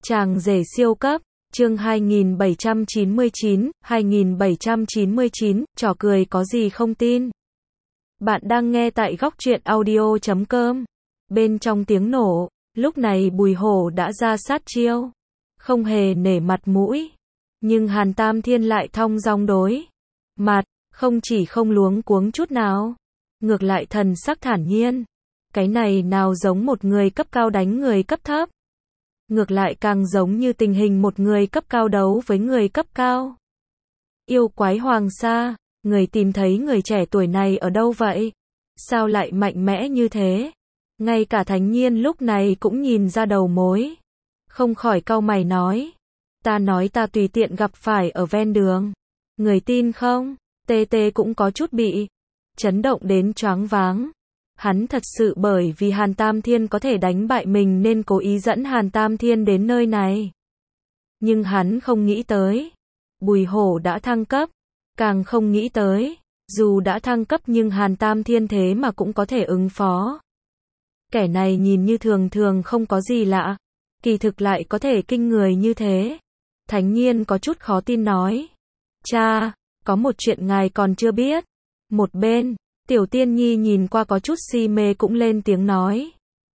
Chàng rể siêu cấp, chương 2799, trò cười có gì không tin. Bạn đang nghe tại góc truyện audio.com. Bên trong tiếng nổ, lúc này Bùi Hổ đã ra sát chiêu. Không hề nể mặt mũi. Nhưng Hàn Tam Thiên lại thong dong đối mặt, không chỉ không luống cuống chút nào. Ngược lại thần sắc thản nhiên. Cái này nào giống một người cấp cao đánh người cấp thấp. Ngược lại càng giống như tình hình một người cấp cao đấu với người cấp cao. Yêu quái Hoàng Sa, người tìm thấy người trẻ tuổi này ở đâu vậy? Sao lại mạnh mẽ như thế? Ngay cả Thánh Nhiên lúc này cũng nhìn ra đầu mối. Không khỏi cau mày nói. Ta nói ta tùy tiện gặp phải ở ven đường. Người tin không? Tê Tê cũng có chút bị chấn động đến choáng váng. Hắn thật sự bởi vì Hàn Tam Thiên có thể đánh bại mình nên cố ý dẫn Hàn Tam Thiên đến nơi này. Nhưng hắn không nghĩ tới. Bùi Hổ đã thăng cấp. Càng không nghĩ tới. Dù đã thăng cấp nhưng Hàn Tam Thiên thế mà cũng có thể ứng phó. Kẻ này nhìn như thường thường không có gì lạ. Kỳ thực lại có thể kinh người như thế. Thánh Nhiên có chút khó tin nói. Cha, có một chuyện ngài còn chưa biết. Một bên. Tiểu Tiên Nhi nhìn qua có chút si mê cũng lên tiếng nói.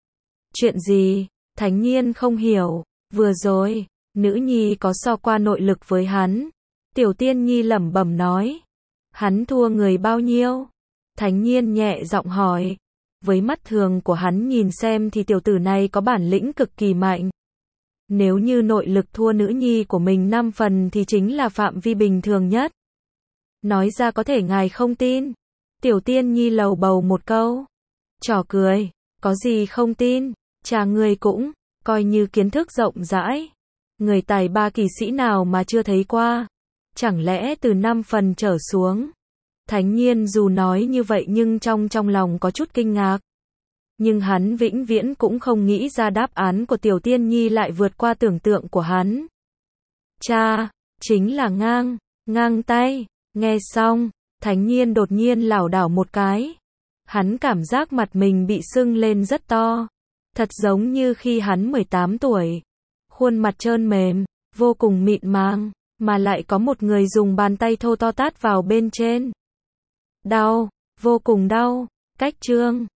Chuyện gì? Thánh Nhiên không hiểu. Vừa rồi, nữ nhi có so qua nội lực với hắn. Tiểu Tiên Nhi lẩm bẩm nói. Hắn thua người bao nhiêu? Thánh Nhiên nhẹ giọng hỏi. Với mắt thường của hắn nhìn xem thì tiểu tử này có bản lĩnh cực kỳ mạnh. Nếu như nội lực thua nữ nhi của mình 5 phần thì chính là phạm vi bình thường nhất. Nói ra có thể ngài không tin. Tiểu Tiên Nhi lầu bầu một câu. Trò cười, có gì không tin, cha ngươi cũng, coi như kiến thức rộng rãi. Người tài ba kỳ sĩ nào mà chưa thấy qua. Chẳng lẽ từ 5 phần trở xuống. Thánh Nhiên dù nói như vậy nhưng trong lòng có chút kinh ngạc. Nhưng hắn vĩnh viễn cũng không nghĩ ra đáp án của Tiểu Tiên Nhi lại vượt qua tưởng tượng của hắn. Cha, chính là ngang tay, nghe xong. Thánh Nhiên đột nhiên lảo đảo một cái. Hắn cảm giác mặt mình bị sưng lên rất to. Thật giống như khi hắn 18 tuổi. Khuôn mặt trơn mềm, vô cùng mịn màng, mà lại có một người dùng bàn tay thô to tát vào bên trên. Đau, vô cùng đau. Cách chương